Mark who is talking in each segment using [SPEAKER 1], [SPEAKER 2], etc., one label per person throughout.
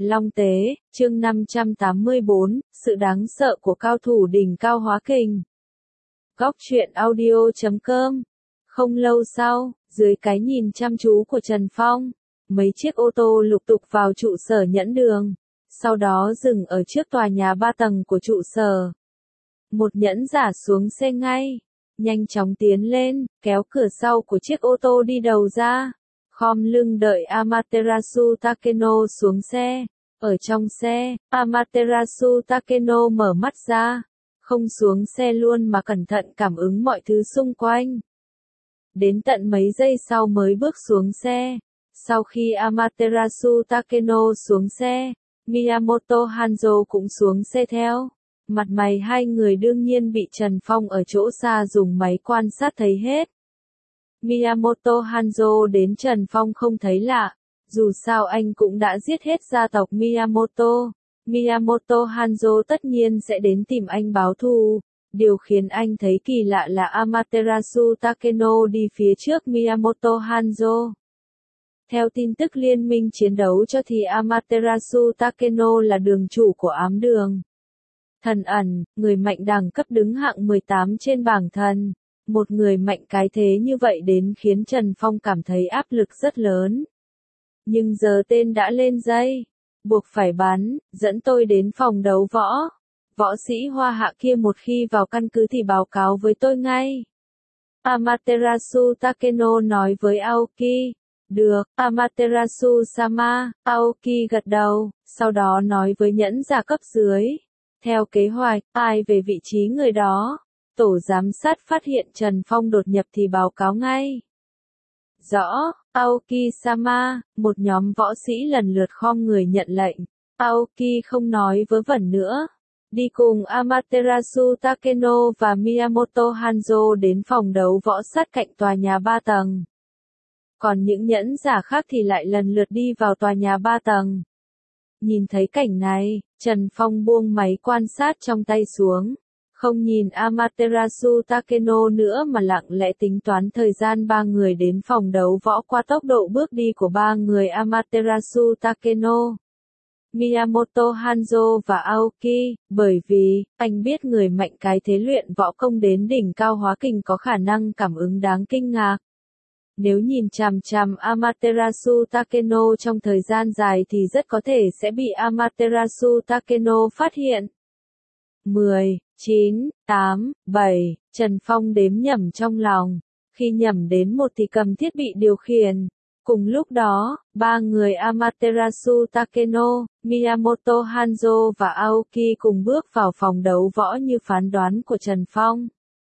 [SPEAKER 1] Long Tế, chương 584, sự đáng sợ của cao thủ đỉnh cao hóa kình. Góc truyện audio.com. Không lâu sau, dưới cái nhìn chăm chú của Trần Phong, mấy chiếc ô tô lục tục vào trụ sở nhẫn đường, sau đó dừng ở trước tòa nhà 3 tầng của trụ sở. Một nhẫn giả xuống xe ngay, nhanh chóng tiến lên, kéo cửa sau của chiếc ô tô đi đầu ra, khom lưng đợi Amaterasu Takeno xuống xe. Ở trong xe, Amaterasu Takeno mở mắt ra, không xuống xe luôn mà cẩn thận cảm ứng mọi thứ xung quanh. Đến tận mấy giây sau mới bước xuống xe. Sau khi Amaterasu Takeno xuống xe, Miyamoto Hanzo cũng xuống xe theo. Mặt mày hai người đương nhiên bị Trần Phong ở chỗ xa dùng máy quan sát thấy hết. Miyamoto Hanzo đến Trần Phong không thấy lạ, dù sao anh cũng đã giết hết gia tộc Miyamoto. Miyamoto Hanzo tất nhiên sẽ đến tìm anh báo thù. Điều khiến anh thấy kỳ lạ là Amaterasu Takeno đi phía trước Miyamoto Hanzo. Theo tin tức liên minh chiến đấu cho thì Amaterasu Takeno là đường chủ của ám đường. Thần ẩn, người mạnh đẳng cấp đứng hạng 18 trên bảng thần. Một người mạnh cái thế như vậy đến khiến Trần Phong cảm thấy áp lực rất lớn. Nhưng giờ tên đã lên dây, buộc phải bắn, dẫn tôi đến phòng đấu võ. Võ sĩ Hoa Hạ kia một khi vào căn cứ thì báo cáo với tôi ngay. Amaterasu Takeno nói với Aoki. Được, Amaterasu-sama, Aoki gật đầu, sau đó nói với nhẫn giả cấp dưới. Theo kế hoạch, ai về vị trí người đó, tổ giám sát phát hiện Trần Phong đột nhập thì báo cáo ngay. Rõ, Aoki-sama, một nhóm võ sĩ lần lượt khom người nhận lệnh. Aoki không nói vớ vẩn nữa. Đi cùng Amaterasu Takeno và Miyamoto Hanzo đến phòng đấu võ sát cạnh tòa nhà 3 tầng. Còn những nhẫn giả khác thì lại lần lượt đi vào tòa nhà 3 tầng. Nhìn thấy cảnh này, Trần Phong buông máy quan sát trong tay xuống. Không nhìn Amaterasu Takeno nữa mà lặng lẽ tính toán thời gian ba người đến phòng đấu võ qua tốc độ bước đi của ba người Amaterasu Takeno, Miyamoto Hanzo và Aoki, bởi vì, anh biết người mạnh cái thế luyện võ công đến đỉnh cao hóa kình có khả năng cảm ứng đáng kinh ngạc. Nếu nhìn chằm chằm Amaterasu Takeno trong thời gian dài thì rất có thể sẽ bị Amaterasu Takeno phát hiện. 10, 9, 8, 7, Trần Phong đếm nhẩm trong lòng. Khi nhẩm đến 1 thì cầm thiết bị điều khiển. Cùng lúc đó, ba người Amaterasu Takeno, Miyamoto Hanzo và Aoki cùng bước vào phòng đấu võ như phán đoán của Trần Phong.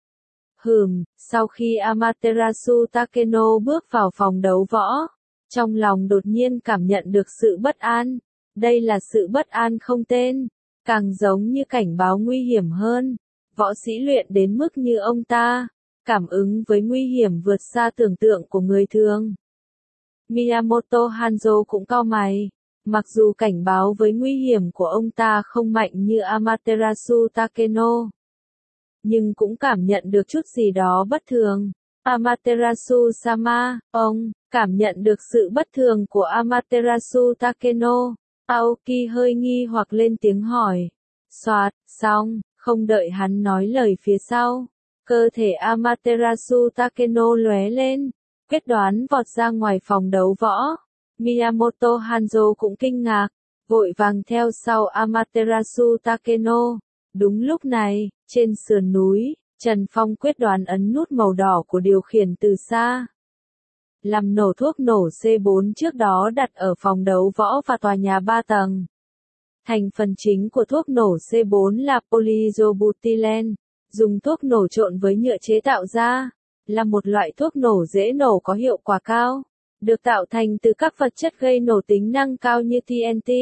[SPEAKER 1] Sau khi Amaterasu Takeno bước vào phòng đấu võ, trong lòng đột nhiên cảm nhận được sự bất an. Đây là sự bất an không tên, càng giống như cảnh báo nguy hiểm hơn. Võ sĩ luyện đến mức như ông ta, cảm ứng với nguy hiểm vượt xa tưởng tượng của người thường. Miyamoto Hanzo cũng cau mày. Mặc dù cảnh báo với nguy hiểm của ông ta không mạnh như Amaterasu Takeno, nhưng cũng cảm nhận được chút gì đó bất thường. Amaterasu-sama, ông, cảm nhận được sự bất thường của Amaterasu Takeno. Aoki hơi nghi hoặc lên tiếng hỏi. Soạt, xong, không đợi hắn nói lời phía sau. Cơ thể Amaterasu Takeno lóe lên, quyết đoán vọt ra ngoài phòng đấu võ. Miyamoto Hanzo cũng kinh ngạc, vội vàng theo sau Amaterasu Takeno. Đúng lúc này, trên sườn núi, Trần Phong quyết đoán ấn nút màu đỏ của điều khiển từ xa. Làm nổ thuốc nổ C4 trước đó đặt ở phòng đấu võ và tòa nhà 3 tầng. Thành phần chính của thuốc nổ C4 là polyisopropylen, dùng thuốc nổ trộn với nhựa chế tạo ra, là một loại thuốc nổ dễ nổ có hiệu quả cao, được tạo thành từ các vật chất gây nổ tính năng cao như TNT,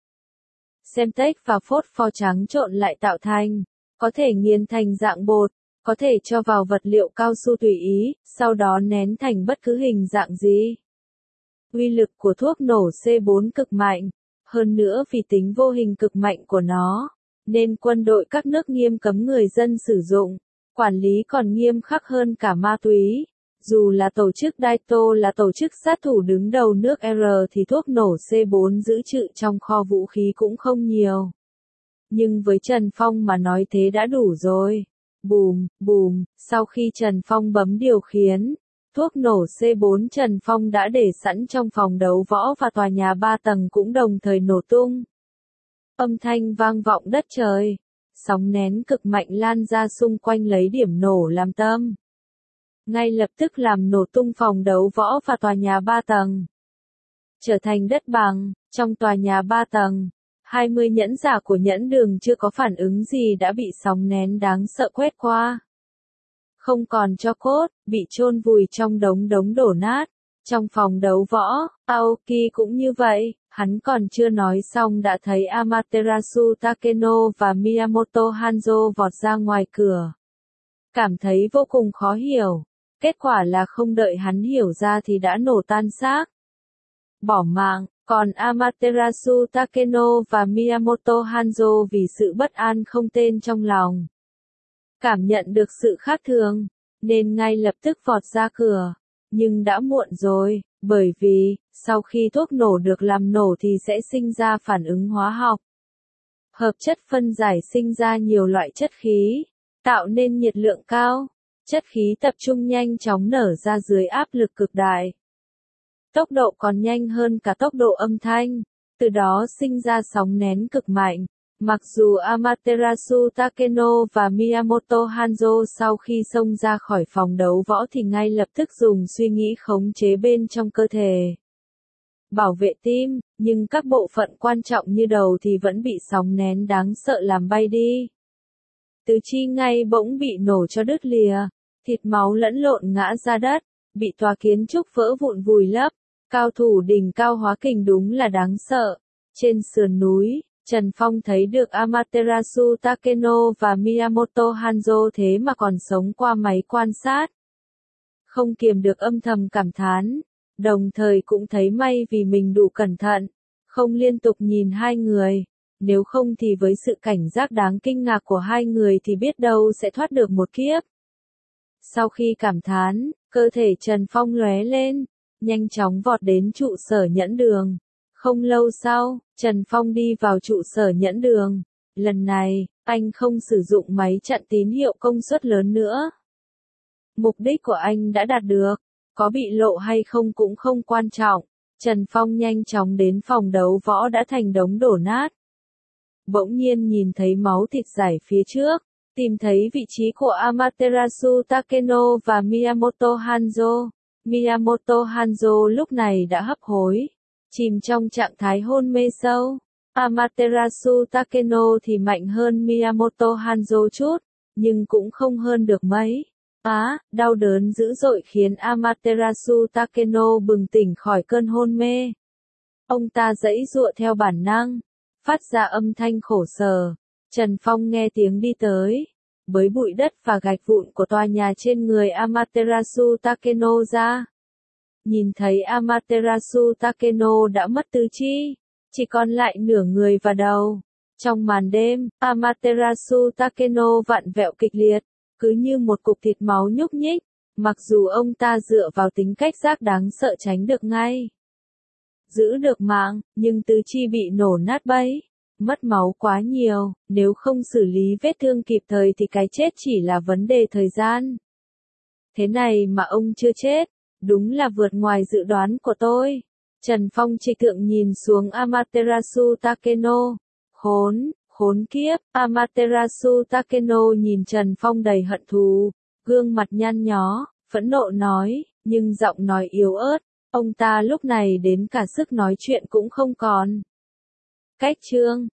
[SPEAKER 1] Semtex và phốt pho trắng trộn lại tạo thành, có thể nghiền thành dạng bột, có thể cho vào vật liệu cao su tùy ý, sau đó nén thành bất cứ hình dạng gì. Uy lực của thuốc nổ C4 cực mạnh, hơn nữa vì tính vô hình cực mạnh của nó, nên quân đội các nước nghiêm cấm người dân sử dụng, quản lý còn nghiêm khắc hơn cả ma túy. Dù là tổ chức Daito là tổ chức sát thủ đứng đầu nước R thì thuốc nổ C4 giữ trữ trong kho vũ khí cũng không nhiều. Nhưng với Trần Phong mà nói thế đã đủ rồi. Bùm, bùm, sau khi Trần Phong bấm điều khiển, thuốc nổ C4 Trần Phong đã để sẵn trong phòng đấu võ và tòa nhà 3 tầng cũng đồng thời nổ tung. Âm thanh vang vọng đất trời, sóng nén cực mạnh lan ra xung quanh lấy điểm nổ làm tâm. Ngay lập tức làm nổ tung phòng đấu võ và tòa nhà 3 tầng. Trở thành đất bằng, trong tòa nhà 3 tầng, 20 nhẫn giả của nhẫn đường chưa có phản ứng gì đã bị sóng nén đáng sợ quét qua. Không còn tro cốt, bị chôn vùi trong đống đổ nát. Trong phòng đấu võ, Aoki cũng như vậy, hắn còn chưa nói xong đã thấy Amaterasu Takeno và Miyamoto Hanzo vọt ra ngoài cửa. Cảm thấy vô cùng khó hiểu. Kết quả là không đợi hắn hiểu ra thì đã nổ tan xác. Bỏ mạng, còn Amaterasu Takeno và Miyamoto Hanzo vì sự bất an không tên trong lòng. Cảm nhận được sự khác thường, nên ngay lập tức vọt ra cửa. Nhưng đã muộn rồi, bởi vì, sau khi thuốc nổ được làm nổ thì sẽ sinh ra phản ứng hóa học. Hợp chất phân giải sinh ra nhiều loại chất khí, tạo nên nhiệt lượng cao. Chất khí tập trung nhanh chóng nở ra dưới áp lực cực đại. Tốc độ còn nhanh hơn cả tốc độ âm thanh, từ đó sinh ra sóng nén cực mạnh. Mặc dù Amaterasu Takeno và Miyamoto Hanzo sau khi xông ra khỏi phòng đấu võ thì ngay lập tức dùng suy nghĩ khống chế bên trong cơ thể. Bảo vệ tim, nhưng các bộ phận quan trọng như đầu thì vẫn bị sóng nén đáng sợ làm bay đi. Tứ chi ngay bỗng bị nổ cho đứt lìa, thịt máu lẫn lộn ngã ra đất, bị tòa kiến trúc vỡ vụn vùi lấp. Cao thủ đỉnh cao hóa kình đúng là đáng sợ. Trên sườn núi, Trần Phong thấy được Amaterasu Takeno và Miyamoto Hanzo thế mà còn sống qua máy quan sát. Không kiềm được âm thầm cảm thán, đồng thời cũng thấy may vì mình đủ cẩn thận, không liên tục nhìn hai người. Nếu không thì với sự cảnh giác đáng kinh ngạc của hai người thì biết đâu sẽ thoát được một kiếp. Sau khi cảm thán, cơ thể Trần Phong lóe lên, nhanh chóng vọt đến trụ sở nhẫn đường. Không lâu sau, Trần Phong đi vào trụ sở nhẫn đường. Lần này, anh không sử dụng máy chặn tín hiệu công suất lớn nữa. Mục đích của anh đã đạt được, có bị lộ hay không cũng không quan trọng. Trần Phong nhanh chóng đến phòng đấu võ đã thành đống đổ nát. Bỗng nhiên nhìn thấy máu thịt rải phía trước, tìm thấy vị trí của Amaterasu Takeno và Miyamoto Hanzo. Miyamoto Hanzo lúc này đã hấp hối, chìm trong trạng thái hôn mê sâu. Amaterasu Takeno thì mạnh hơn Miyamoto Hanzo chút, nhưng cũng không hơn được mấy. Đau đớn dữ dội khiến Amaterasu Takeno bừng tỉnh khỏi cơn hôn mê. Ông ta giãy giụa theo bản năng, phát ra âm thanh khổ sở. Trần Phong nghe tiếng đi tới, bới bụi đất và gạch vụn của tòa nhà trên người Amaterasu Takeno ra. Nhìn thấy Amaterasu Takeno đã mất tứ chi, chỉ còn lại nửa người và đầu. Trong màn đêm, Amaterasu Takeno vặn vẹo kịch liệt, cứ như một cục thịt máu nhúc nhích, mặc dù ông ta dựa vào tính cách giác đáng sợ tránh được ngay. Giữ được mạng, nhưng tứ chi bị nổ nát bấy. Mất máu quá nhiều, nếu không xử lý vết thương kịp thời thì cái chết chỉ là vấn đề thời gian. Thế này mà ông chưa chết, đúng là vượt ngoài dự đoán của tôi. Trần Phong trịch thượng nhìn xuống Amaterasu Takeno. Khốn kiếp, Amaterasu Takeno nhìn Trần Phong đầy hận thù, gương mặt nhăn nhó, phẫn nộ nói, nhưng giọng nói yếu ớt, ông ta lúc này đến cả sức nói chuyện cũng không còn. Cách chương